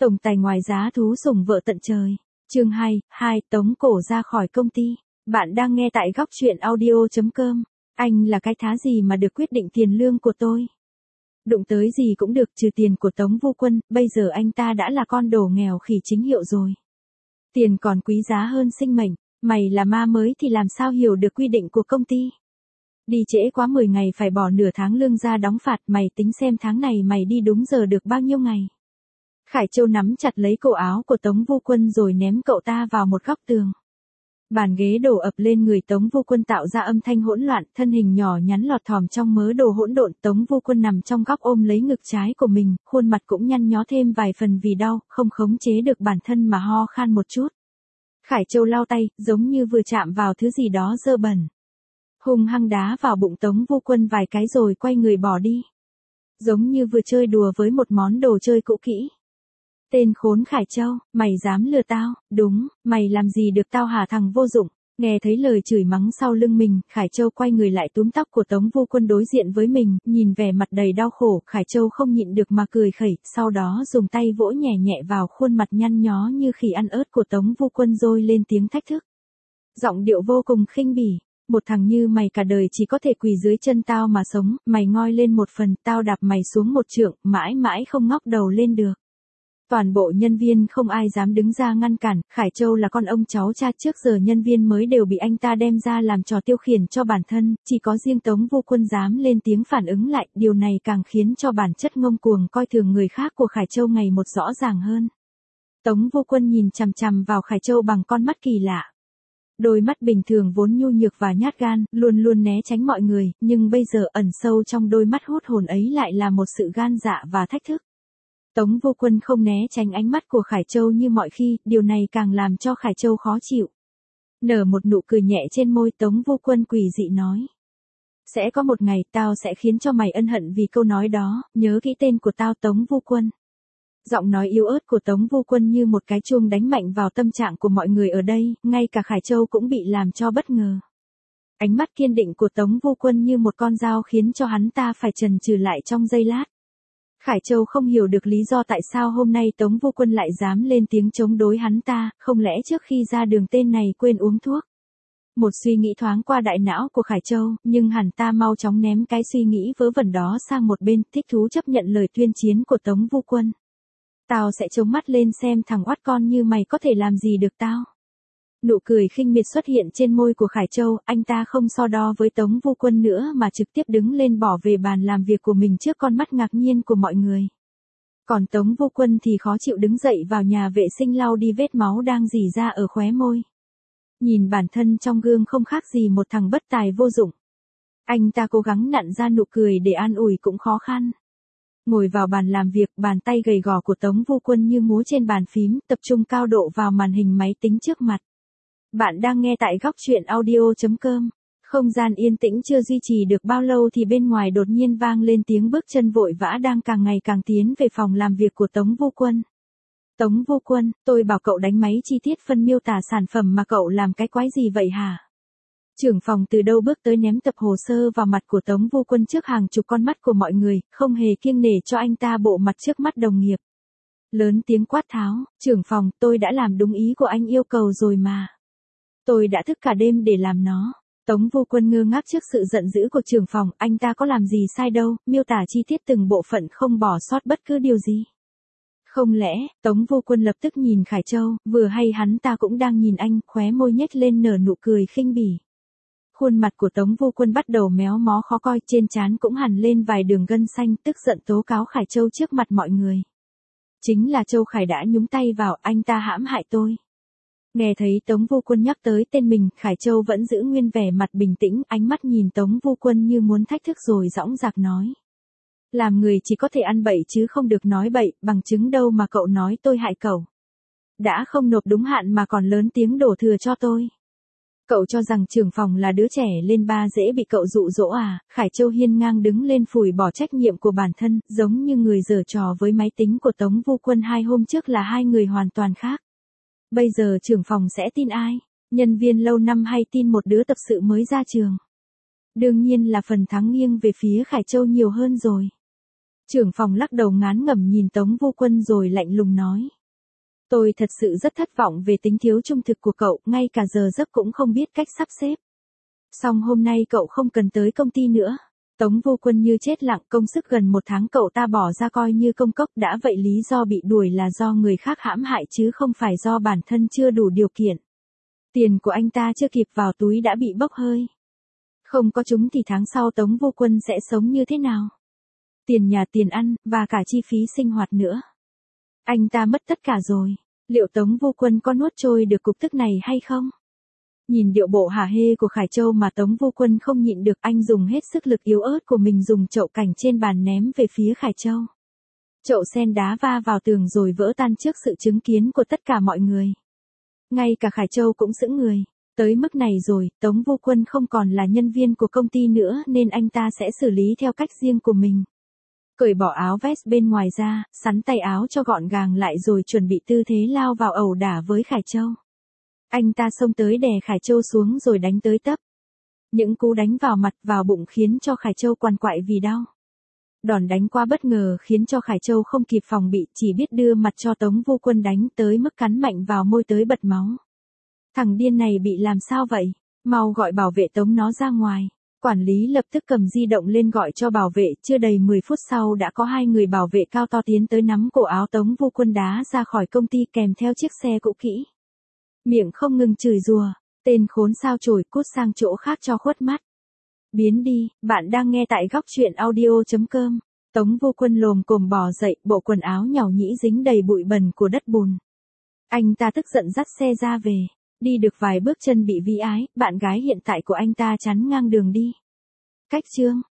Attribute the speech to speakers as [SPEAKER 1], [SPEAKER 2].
[SPEAKER 1] Tổng tài ngoài giá thú sủng vợ tận trời. Chương 2, tống cổ ra khỏi công ty. Bạn đang nghe tại góc truyện audio.com. Anh là cái thá gì mà được quyết định tiền lương của tôi? Đụng tới gì cũng được trừ tiền của Tống Vu Quân, bây giờ anh ta đã là con đồ nghèo khỉ chính hiệu rồi. Tiền còn quý giá hơn sinh mệnh, mày là ma mới thì làm sao hiểu được quy định của công ty? Đi trễ quá 10 ngày phải bỏ nửa tháng lương ra đóng phạt, mày tính xem tháng này mày đi đúng giờ được bao nhiêu ngày. Khải Châu nắm chặt lấy cổ áo của Tống Vu Quân rồi ném cậu ta vào một góc tường. Bàn ghế đổ ập lên người Tống Vu Quân tạo ra âm thanh hỗn loạn, thân hình nhỏ nhắn lọt thỏm trong mớ đồ hỗn độn. Tống Vu Quân nằm trong góc ôm lấy ngực trái của mình, khuôn mặt cũng nhăn nhó thêm vài phần vì đau, không khống chế được bản thân mà ho khan một chút. Khải Châu lau tay, giống như vừa chạm vào thứ gì đó dơ bẩn. Hung hăng đá vào bụng Tống Vu Quân vài cái rồi quay người bỏ đi. Giống như vừa chơi đùa với một món đồ chơi cũ kỹ. Tên khốn Khải Châu, mày dám lừa tao? Đúng, mày làm gì được tao hả thằng vô dụng? Nghe thấy lời chửi mắng sau lưng mình, Khải Châu quay người lại túm tóc của Tống Vu Quân đối diện với mình, nhìn vẻ mặt đầy đau khổ, Khải Châu không nhịn được mà cười khẩy, sau đó dùng tay vỗ nhẹ nhẹ vào khuôn mặt nhăn nhó như khỉ ăn ớt của Tống Vu Quân rồi lên tiếng thách thức. Giọng điệu vô cùng khinh bỉ, một thằng như mày cả đời chỉ có thể quỳ dưới chân tao mà sống, mày ngoi lên một phần, tao đạp mày xuống một trượng, mãi mãi không ngóc đầu lên được. Toàn bộ nhân viên không ai dám đứng ra ngăn cản, Khải Châu là con ông cháu cha, trước giờ nhân viên mới đều bị anh ta đem ra làm trò tiêu khiển cho bản thân, chỉ có riêng Tống Vu Quân dám lên tiếng phản ứng lại, điều này càng khiến cho bản chất ngông cuồng coi thường người khác của Khải Châu ngày một rõ ràng hơn. Tống Vu Quân nhìn chằm chằm vào Khải Châu bằng con mắt kỳ lạ. Đôi mắt bình thường vốn nhu nhược và nhát gan, luôn luôn né tránh mọi người, nhưng bây giờ ẩn sâu trong đôi mắt hút hồn ấy lại là một sự gan dạ và thách thức. Tống Vu Quân không né tránh ánh mắt của Khải Châu như mọi khi, điều này càng làm cho Khải Châu khó chịu. Nở một nụ cười nhẹ trên môi, Tống Vu Quân quỷ dị nói. Sẽ có một ngày tao sẽ khiến cho mày ân hận vì câu nói đó, nhớ kỹ tên của tao Tống Vu Quân. Giọng nói yếu ớt của Tống Vu Quân như một cái chuông đánh mạnh vào tâm trạng của mọi người ở đây, ngay cả Khải Châu cũng bị làm cho bất ngờ. Ánh mắt kiên định của Tống Vu Quân như một con dao khiến cho hắn ta phải chần chừ lại trong giây lát. Khải Châu không hiểu được lý do tại sao hôm nay Tống Vu Quân lại dám lên tiếng chống đối hắn ta, không lẽ trước khi ra đường tên này quên uống thuốc. Một suy nghĩ thoáng qua đại não của Khải Châu, nhưng hắn ta mau chóng ném cái suy nghĩ vớ vẩn đó sang một bên, thích thú chấp nhận lời tuyên chiến của Tống Vu Quân. Tao sẽ chống mắt lên xem thằng oát con như mày có thể làm gì được tao. Nụ cười khinh miệt xuất hiện trên môi của Khải Châu, anh ta không so đo với Tống Vu Quân nữa mà trực tiếp đứng lên bỏ về bàn làm việc của mình trước con mắt ngạc nhiên của mọi người. Còn Tống Vu Quân thì khó chịu đứng dậy vào nhà vệ sinh lau đi vết máu đang rỉ ra ở khóe môi. Nhìn bản thân trong gương không khác gì một thằng bất tài vô dụng. Anh ta cố gắng nặn ra nụ cười để an ủi cũng khó khăn. Ngồi vào bàn làm việc, bàn tay gầy gò của Tống Vu Quân như múa trên bàn phím, tập trung cao độ vào màn hình máy tính trước mặt. Bạn đang nghe tại góc truyện audio.com. Không gian yên tĩnh chưa duy trì được bao lâu thì bên ngoài đột nhiên vang lên tiếng bước chân vội vã đang càng ngày càng tiến về phòng làm việc của Tống Vu Quân. Tống Vu Quân, tôi bảo cậu đánh máy chi tiết phân miêu tả sản phẩm mà cậu làm cái quái gì vậy hả? Trưởng phòng từ đâu bước tới ném tập hồ sơ vào mặt của Tống Vu Quân trước hàng chục con mắt của mọi người, không hề kiêng nể cho anh ta bộ mặt trước mắt đồng nghiệp. Lớn tiếng quát tháo, trưởng phòng, tôi đã làm đúng ý của anh yêu cầu rồi mà. Tôi đã thức cả đêm để làm nó. Tống Vu Quân ngơ ngác trước sự giận dữ của trưởng phòng, anh ta có làm gì sai đâu, miêu tả chi tiết từng bộ phận không bỏ sót bất cứ điều gì. Không lẽ, Tống Vu Quân lập tức nhìn Khải Châu, vừa hay hắn ta cũng đang nhìn anh, khóe môi nhếch lên nở nụ cười khinh bỉ. Khuôn mặt của Tống Vu Quân bắt đầu méo mó khó coi, trên trán cũng hằn lên vài đường gân xanh, tức giận tố cáo Khải Châu trước mặt mọi người. Chính là Châu Khải đã nhúng tay vào, anh ta hãm hại tôi. Nghe thấy Tống Vu Quân nhắc tới tên mình, Khải Châu vẫn giữ nguyên vẻ mặt bình tĩnh, ánh mắt nhìn Tống Vu Quân như muốn thách thức rồi dõng dạc nói. Làm người chỉ có thể ăn bậy chứ không được nói bậy, bằng chứng đâu mà cậu nói tôi hại cậu. Đã không nộp đúng hạn mà còn lớn tiếng đổ thừa cho tôi. Cậu cho rằng trưởng phòng là đứa trẻ lên ba dễ bị cậu dụ dỗ à? Khải Châu hiên ngang đứng lên phủi bỏ trách nhiệm của bản thân, giống như người giở trò với máy tính của Tống Vu Quân 2 hôm trước là hai người hoàn toàn khác. Bây giờ trưởng phòng sẽ tin ai? Nhân viên lâu năm hay tin một đứa tập sự mới ra trường? Đương nhiên là phần thắng nghiêng về phía Khải Châu nhiều hơn rồi. Trưởng phòng lắc đầu ngán ngẩm nhìn Tống Vô Quân rồi lạnh lùng nói. Tôi thật sự rất thất vọng về tính thiếu trung thực của cậu, ngay cả giờ giấc cũng không biết cách sắp xếp. Xong hôm nay cậu không cần tới công ty nữa. Tống Vô Quân như chết lặng, công sức gần 1 tháng cậu ta bỏ ra coi như công cốc, đã vậy lý do bị đuổi là do người khác hãm hại chứ không phải do bản thân chưa đủ điều kiện. Tiền của anh ta chưa kịp vào túi đã bị bốc hơi. Không có chúng thì tháng sau Tống Vô Quân sẽ sống như thế nào? Tiền nhà, tiền ăn, và cả chi phí sinh hoạt nữa. Anh ta mất tất cả rồi. Liệu Tống Vô Quân có nuốt trôi được cục tức này hay không? Nhìn điệu bộ hả hê của Khải Châu mà Tống Vô Quân không nhịn được, anh dùng hết sức lực yếu ớt của mình, dùng chậu cảnh trên bàn ném về phía Khải Châu. Chậu sen đá va vào tường rồi vỡ tan trước sự chứng kiến của tất cả mọi người. Ngay cả Khải Châu cũng sững người. Tới mức này rồi, Tống Vô Quân không còn là nhân viên của công ty nữa nên anh ta sẽ xử lý theo cách riêng của mình. Cởi bỏ áo vest bên ngoài ra, sắn tay áo cho gọn gàng lại rồi chuẩn bị tư thế lao vào ẩu đả với Khải Châu. Anh ta xông tới đè Khải Châu xuống rồi đánh tới tấp. Những cú đánh vào mặt vào bụng khiến cho Khải Châu quằn quại vì đau. Đòn đánh quá bất ngờ khiến cho Khải Châu không kịp phòng bị, chỉ biết đưa mặt cho Tống Vô Quân đánh tới mức cắn mạnh vào môi tới bật máu. Thằng điên này bị làm sao vậy? Mau gọi bảo vệ tống nó ra ngoài. Quản lý lập tức cầm di động lên gọi cho bảo vệ, chưa đầy 10 phút sau đã có 2 người bảo vệ cao to tiến tới nắm cổ áo Tống Vô Quân đá ra khỏi công ty kèm theo chiếc xe cũ kỹ. Miệng không ngừng chửi rủa, tên khốn sao chổi, cút sang chỗ khác cho khuất mắt. Biến đi, bạn đang nghe tại góc truyện audio.com. Tống Vô Quân lồm cồm bò dậy, bộ quần áo nhàu nhĩ dính đầy bụi bẩn của đất bùn. Anh ta tức giận dắt xe ra về. Đi được vài bước chân bị Vĩ Ái, bạn gái hiện tại của anh ta chắn ngang đường đi. Cách chương